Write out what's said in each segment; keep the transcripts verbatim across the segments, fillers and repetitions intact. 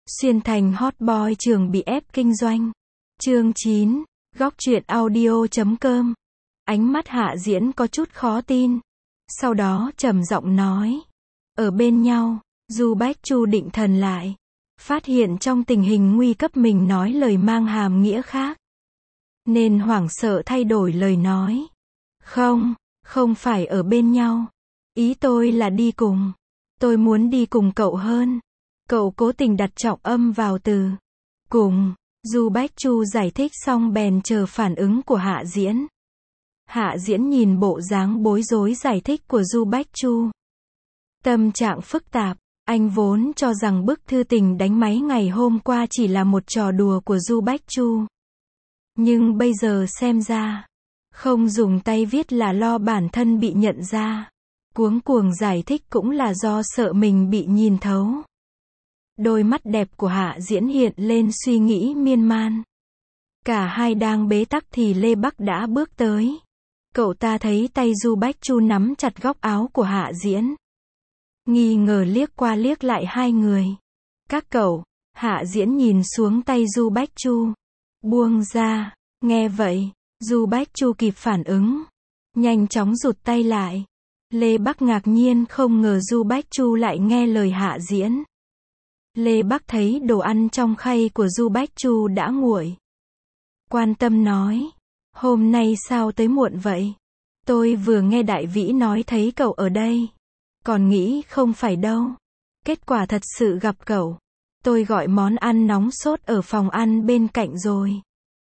Xuyên thành hot boy trường bị ép kinh doanh. Chương chín, góc truyện audio chấm com. Ánh mắt Hạ Diễn có chút khó tin. Sau đó trầm giọng nói. Ở bên nhau, Du Bách Chu định thần lại. Phát hiện trong tình hình nguy cấp mình nói lời mang hàm nghĩa khác. Nên hoảng sợ thay đổi lời nói. Không, không phải ở bên nhau. Ý tôi là đi cùng. Tôi muốn đi cùng cậu hơn. Cậu cố tình đặt trọng âm vào từ cùng. Du Bách Chu giải thích xong bèn chờ phản ứng của Hạ Diễn. Hạ Diễn nhìn bộ dáng bối rối giải thích của Du Bách Chu. Tâm trạng phức tạp, anh vốn cho rằng bức thư tình đánh máy ngày hôm qua chỉ là một trò đùa của Du Bách Chu. Nhưng bây giờ xem ra, không dùng tay viết là lo bản thân bị nhận ra. Cuống cuồng giải thích cũng là do sợ mình bị nhìn thấu. Đôi mắt đẹp của Hạ Diễn hiện lên suy nghĩ miên man. Cả hai đang bế tắc thì Lê Bắc đã bước tới. Cậu ta thấy tay Du Bách Chu nắm chặt góc áo của Hạ Diễn. Nghi ngờ liếc qua liếc lại hai người. Các cậu, Hạ Diễn nhìn xuống tay Du Bách Chu. Buông ra, nghe vậy, Du Bách Chu kịp phản ứng. Nhanh chóng rụt tay lại. Lê Bắc ngạc nhiên không ngờ Du Bách Chu lại nghe lời Hạ Diễn. Lê Bắc thấy đồ ăn trong khay của Du Bách Chu đã nguội. Quan tâm nói. Hôm nay sao tới muộn vậy? Tôi vừa nghe Đại Vĩ nói thấy cậu ở đây. Còn nghĩ không phải đâu. Kết quả thật sự gặp cậu. Tôi gọi món ăn nóng sốt ở phòng ăn bên cạnh rồi.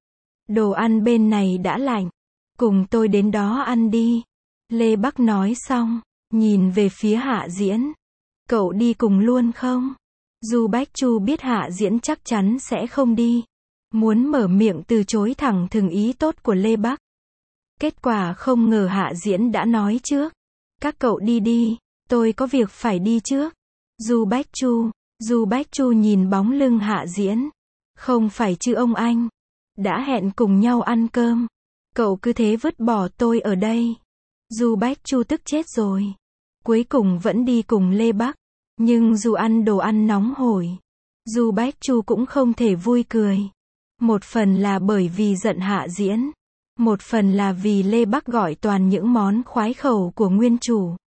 Đồ ăn bên này đã lạnh. Cùng tôi đến đó ăn đi. Lê Bắc nói xong, nhìn về phía Hạ Diễn. Cậu đi cùng luôn không? Du Bách Chu biết Hạ Diễn chắc chắn sẽ không đi. Muốn mở miệng từ chối thẳng thừng ý tốt của Lê Bắc. Kết quả không ngờ Hạ Diễn đã nói trước. Các cậu đi đi, tôi có việc phải đi trước. Du Bách Chu, Du Bách Chu nhìn bóng lưng Hạ Diễn. Không phải chứ ông anh. Đã hẹn cùng nhau ăn cơm. Cậu cứ thế vứt bỏ tôi ở đây. Du Bách Chu tức chết rồi. Cuối cùng vẫn đi cùng Lê Bắc. Nhưng dù ăn đồ ăn nóng hổi, Du Bách Chu cũng không thể vui cười. Một phần là bởi vì giận Hạ Diễn. Một phần là vì Lê Bắc gọi toàn những món khoái khẩu của nguyên chủ.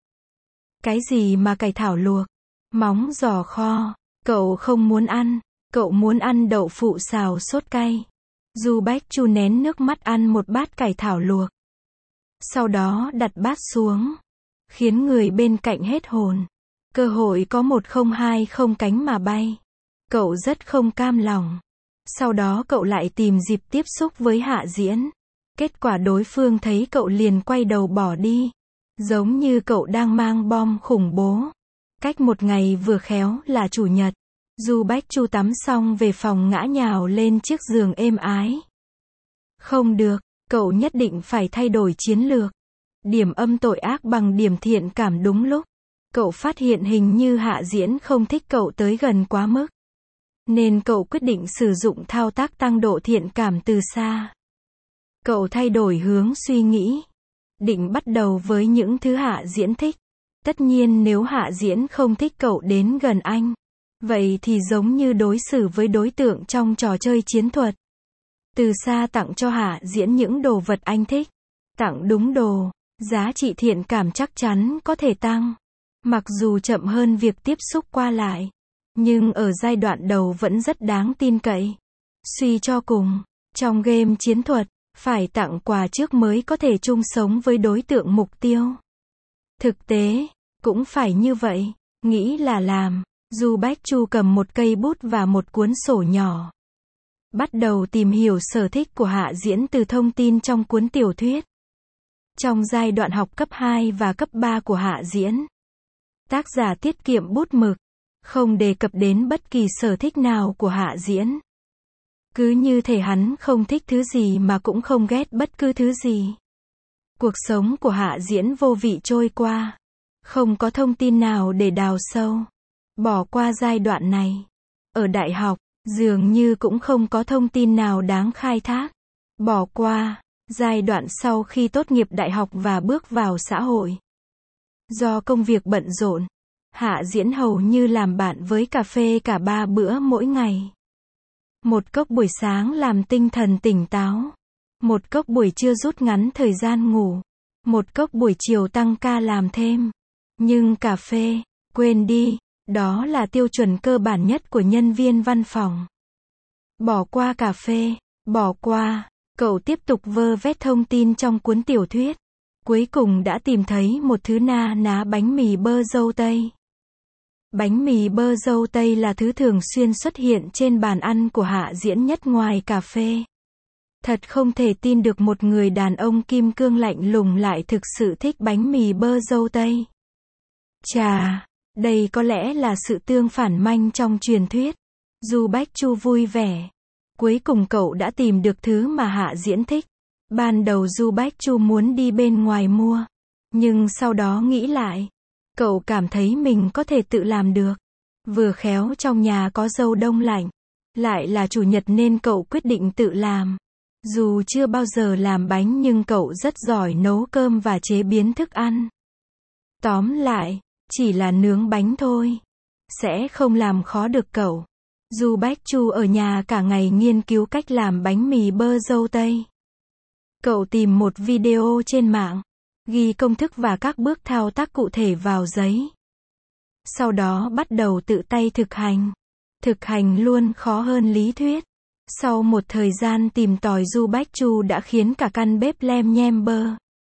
Cái gì mà cải thảo luộc, móng giò kho, cậu không muốn ăn. Cậu muốn ăn đậu phụ xào sốt cay. Du Bách Chu nén nước mắt ăn một bát cải thảo luộc. Sau đó đặt bát xuống. Khiến người bên cạnh hết hồn. Cơ hội có một không hai không cánh mà bay. Cậu rất không cam lòng. Sau đó cậu lại tìm dịp tiếp xúc với Hạ Diễn. Kết quả đối phương thấy cậu liền quay đầu bỏ đi. Giống như cậu đang mang bom khủng bố. Cách một ngày vừa khéo là chủ nhật. Du Bách Chu tắm xong về phòng ngã nhào lên chiếc giường êm ái. Không được, cậu nhất định phải thay đổi chiến lược. Điểm âm tội ác bằng điểm thiện cảm đúng lúc. Cậu phát hiện hình như Hạ Diễn không thích cậu tới gần quá mức. Nên cậu quyết định sử dụng thao tác tăng độ thiện cảm từ xa. Cậu thay đổi hướng suy nghĩ. Định bắt đầu với những thứ Hạ Diễn thích. Tất nhiên nếu Hạ Diễn không thích cậu đến gần anh. Vậy thì giống như đối xử với đối tượng trong trò chơi chiến thuật. Từ xa tặng cho Hạ Diễn những đồ vật anh thích. Tặng đúng đồ, giá trị thiện cảm chắc chắn có thể tăng. Mặc dù chậm hơn việc tiếp xúc qua lại. Nhưng ở giai đoạn đầu vẫn rất đáng tin cậy. Suy cho cùng, trong game chiến thuật, phải tặng quà trước mới có thể chung sống với đối tượng mục tiêu. Thực tế, cũng phải như vậy. Nghĩ là làm. Du Bách Chu cầm một cây bút và một cuốn sổ nhỏ. Bắt đầu tìm hiểu sở thích của Hạ Diễn từ thông tin trong cuốn tiểu thuyết. Trong giai đoạn học cấp hai và cấp ba của Hạ Diễn, tác giả tiết kiệm bút mực, không đề cập đến bất kỳ sở thích nào của Hạ Diễn. Cứ như thể hắn không thích thứ gì mà cũng không ghét bất cứ thứ gì. Cuộc sống của Hạ Diễn vô vị trôi qua. Không có thông tin nào để đào sâu. Bỏ qua giai đoạn này. Ở đại học, dường như cũng không có thông tin nào đáng khai thác. Bỏ qua giai đoạn sau khi tốt nghiệp đại học và bước vào xã hội. Do công việc bận rộn, Hạ Diễn hầu như làm bạn với cà phê cả ba bữa mỗi ngày. Một cốc buổi sáng làm tinh thần tỉnh táo. Một cốc buổi trưa rút ngắn thời gian ngủ. Một cốc buổi chiều tăng ca làm thêm. Nhưng cà phê, quên đi, đó là tiêu chuẩn cơ bản nhất của nhân viên văn phòng. Bỏ qua cà phê, bỏ qua, cậu tiếp tục vơ vét thông tin trong cuốn tiểu thuyết. Cuối cùng đã tìm thấy một thứ na ná bánh mì bơ dâu tây. Bánh mì bơ dâu tây là thứ thường xuyên xuất hiện trên bàn ăn của Hạ Diễn nhất ngoài cà phê. Thật không thể tin được một người đàn ông kim cương lạnh lùng lại thực sự thích bánh mì bơ dâu tây. Chà, đây có lẽ là sự tương phản manh trong truyền thuyết. Du Bách Chu vui vẻ. Cuối cùng cậu đã tìm được thứ mà Hạ Diễn thích. Ban đầu Du Bách Chu muốn đi bên ngoài mua. Nhưng sau đó nghĩ lại. Cậu cảm thấy mình có thể tự làm được. Vừa khéo trong nhà có dâu đông lạnh. Lại là chủ nhật nên cậu quyết định tự làm. Dù chưa bao giờ làm bánh nhưng cậu rất giỏi nấu cơm và chế biến thức ăn. Tóm lại, chỉ là nướng bánh thôi. Sẽ không làm khó được cậu. Du Bách Chu ở nhà cả ngày nghiên cứu cách làm bánh mì bơ dâu tây. Cậu tìm một video trên mạng, ghi công thức và các bước thao tác cụ thể vào giấy. Sau đó bắt đầu tự tay thực hành. Thực hành luôn khó hơn lý thuyết. Sau một thời gian tìm tòi Du Bách Chu đã khiến cả căn bếp lem nhem bơ.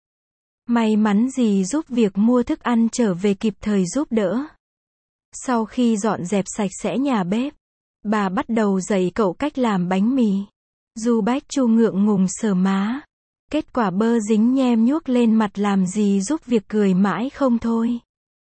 May mắn gì giúp việc mua thức ăn trở về kịp thời giúp đỡ. Sau khi dọn dẹp sạch sẽ nhà bếp, bà bắt đầu dạy cậu cách làm bánh mì. Du Bách Chu ngượng ngùng sờ má. Kết quả bơ dính nhem nhuốc lên mặt làm gì giúp việc cười mãi không thôi.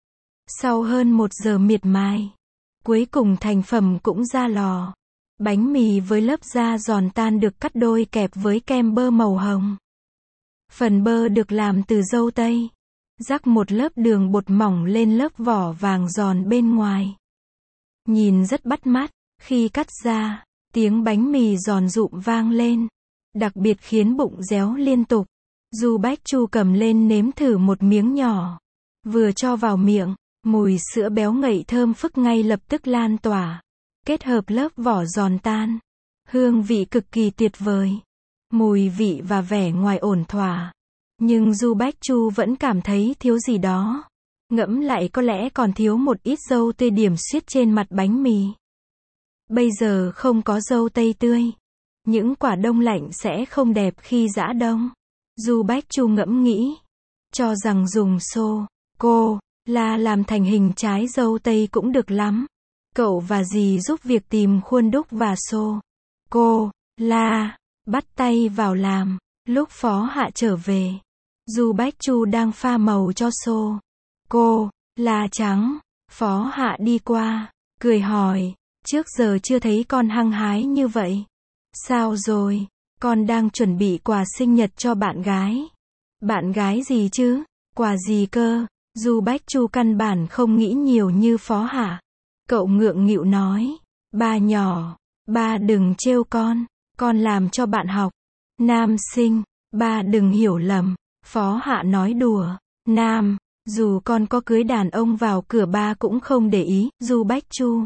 Sau hơn một giờ miệt mài, cuối cùng thành phẩm cũng ra lò. Bánh mì với lớp da giòn tan được cắt đôi kẹp với kem bơ màu hồng. Phần bơ được làm từ dâu tây. Rắc một lớp đường bột mỏng lên lớp vỏ vàng giòn bên ngoài. Nhìn rất bắt mắt, khi cắt ra, tiếng bánh mì giòn rụm vang lên. Đặc biệt khiến bụng réo liên tục. Du Bách Chu cầm lên nếm thử một miếng nhỏ. Vừa cho vào miệng, mùi sữa béo ngậy thơm phức ngay lập tức lan tỏa. Kết hợp lớp vỏ giòn tan. Hương vị cực kỳ tuyệt vời. Mùi vị và vẻ ngoài ổn thỏa. Nhưng Du Bách Chu vẫn cảm thấy thiếu gì đó. Ngẫm lại có lẽ còn thiếu một ít dâu tây điểm xuyết trên mặt bánh mì. Bây giờ không có dâu tây tươi. Những quả đông lạnh sẽ không đẹp khi giã đông. Du Bách Chu ngẫm nghĩ. Cho rằng dùng sô, cô, la làm thành hình trái dâu tây cũng được lắm. Cậu và dì giúp việc tìm khuôn đúc và sô, cô, la, bắt tay vào làm. Lúc Phó Hạ trở về, Du Bách Chu đang pha màu cho sô, cô, la trắng. Phó Hạ đi qua, cười hỏi, trước giờ chưa thấy con hăng hái như vậy. Sao rồi? Con đang chuẩn bị quà sinh nhật cho bạn gái. Bạn gái gì chứ? Quà gì cơ? Du Bách Chu căn bản không nghĩ nhiều như Phó Hạ. Cậu ngượng nghịu nói, ba nhỏ, ba đừng trêu con, con làm cho bạn học. Nam sinh, ba đừng hiểu lầm. Phó Hạ nói đùa, nam, dù con có cưới đàn ông vào cửa ba cũng không để ý. Du Bách Chu.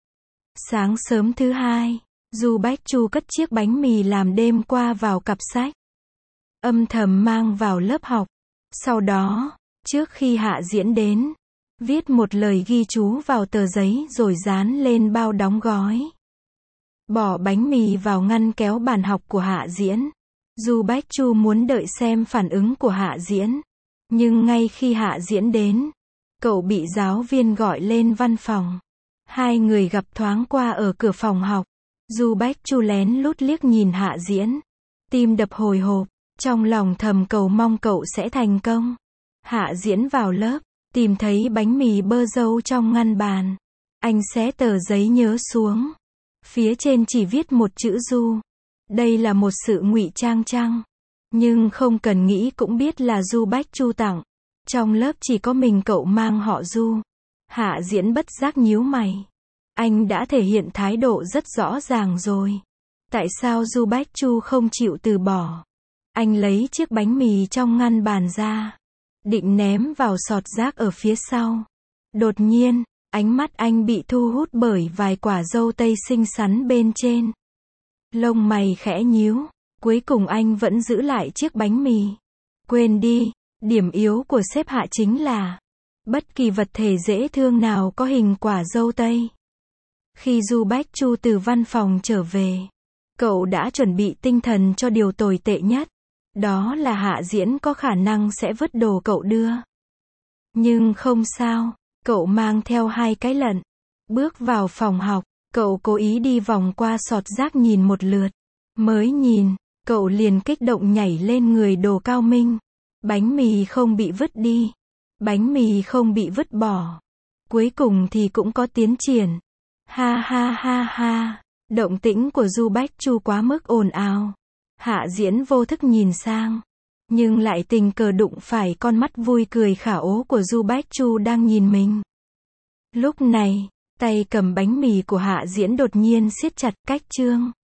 Sáng sớm thứ hai, Du Bách Chu cất chiếc bánh mì làm đêm qua vào cặp sách. Âm thầm mang vào lớp học. Sau đó, trước khi Hạ Diễn đến, viết một lời ghi chú vào tờ giấy rồi dán lên bao đóng gói. Bỏ bánh mì vào ngăn kéo bàn học của Hạ Diễn. Du Bách Chu muốn đợi xem phản ứng của Hạ Diễn. Nhưng ngay khi Hạ Diễn đến, cậu bị giáo viên gọi lên văn phòng. Hai người gặp thoáng qua ở cửa phòng học. Du Bách Chu lén lút liếc nhìn Hạ Diễn. Tim đập hồi hộp, trong lòng thầm cầu mong cậu sẽ thành công. Hạ Diễn vào lớp, tìm thấy bánh mì bơ dâu trong ngăn bàn. Anh xé tờ giấy nhớ xuống. Phía trên chỉ viết một chữ Du. Đây là một sự ngụy trang chăng? Nhưng không cần nghĩ cũng biết là Du Bách Chu tặng. Trong lớp chỉ có mình cậu mang họ Du. Hạ Diễn bất giác nhíu mày. Anh đã thể hiện thái độ rất rõ ràng rồi. Tại sao Du Bách Chu không chịu từ bỏ? Anh lấy chiếc bánh mì trong ngăn bàn ra, định ném vào sọt rác ở phía sau. Đột nhiên, Ánh mắt anh bị thu hút bởi vài quả dâu tây xinh xắn bên trên. Lông mày khẽ nhíu, cuối cùng anh vẫn giữ lại chiếc bánh mì. Quên đi, điểm yếu của sếp Hạ chính là bất kỳ vật thể dễ thương nào có hình quả dâu tây. Khi Du Bách Chu từ văn phòng trở về, cậu đã chuẩn bị tinh thần cho điều tồi tệ nhất. Đó là Hạ Diễn có khả năng sẽ vứt đồ cậu đưa. Nhưng không sao, cậu mang theo hai cái lận. Bước vào phòng học, cậu cố ý đi vòng qua sọt rác nhìn một lượt. Mới nhìn, cậu liền kích động nhảy lên người Đồ Cao Minh. Bánh mì không bị vứt đi. Bánh mì không bị vứt bỏ. Cuối cùng thì cũng có tiến triển. Ha ha ha ha. Động tĩnh của Du Bách Chu quá mức ồn ào. Hạ Diễn vô thức nhìn sang, nhưng lại tình cờ đụng phải con mắt vui cười khả ố của Du Bách Chu đang nhìn mình. Lúc này, tay cầm bánh mì của Hạ Diễn đột nhiên siết chặt. Cách chương